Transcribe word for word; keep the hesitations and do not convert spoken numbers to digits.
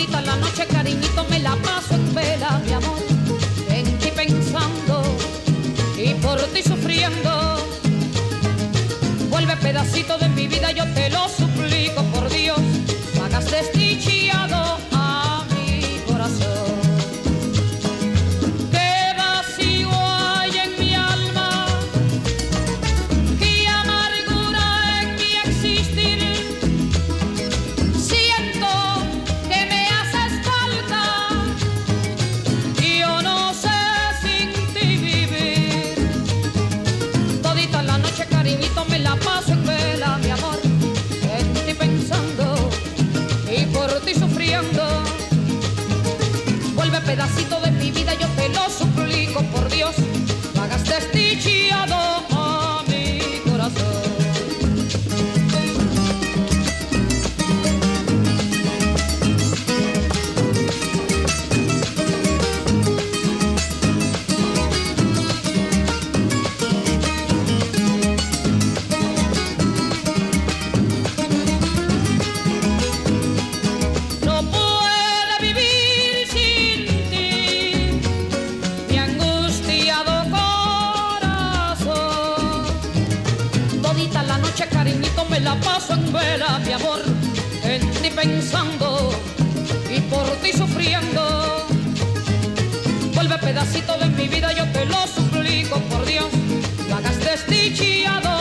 Todita la noche, cariñito, me la paso en vela, mi amor, en ti pensando y por ti sufriendo. Vuelve pedacito de mi vida, yo te lo suplico, por Dios, no hagas desdichado a mi corazón. Qué vacío hay en mi alma, qué amargura en mi existir. Siento que me haces falta y yo no sé sin ti vivir. Todita la noche, cariñito, me la paso en vela, mi amor, en ti pensando y por ti sufriendo. Vuelve pedacito de mi vida, yo te lo suplico, por Dios, no hagas desdichado a mi corazón. No puedo vivir sin ti, mi angustiado corazón. Todita la noche, cariñito, me la paso en vela, mi amor, en ti pensando y por ti sufriendo. Vuelve pedacito de mi vida, yo te lo suplico, por Dios, no hagas desdichado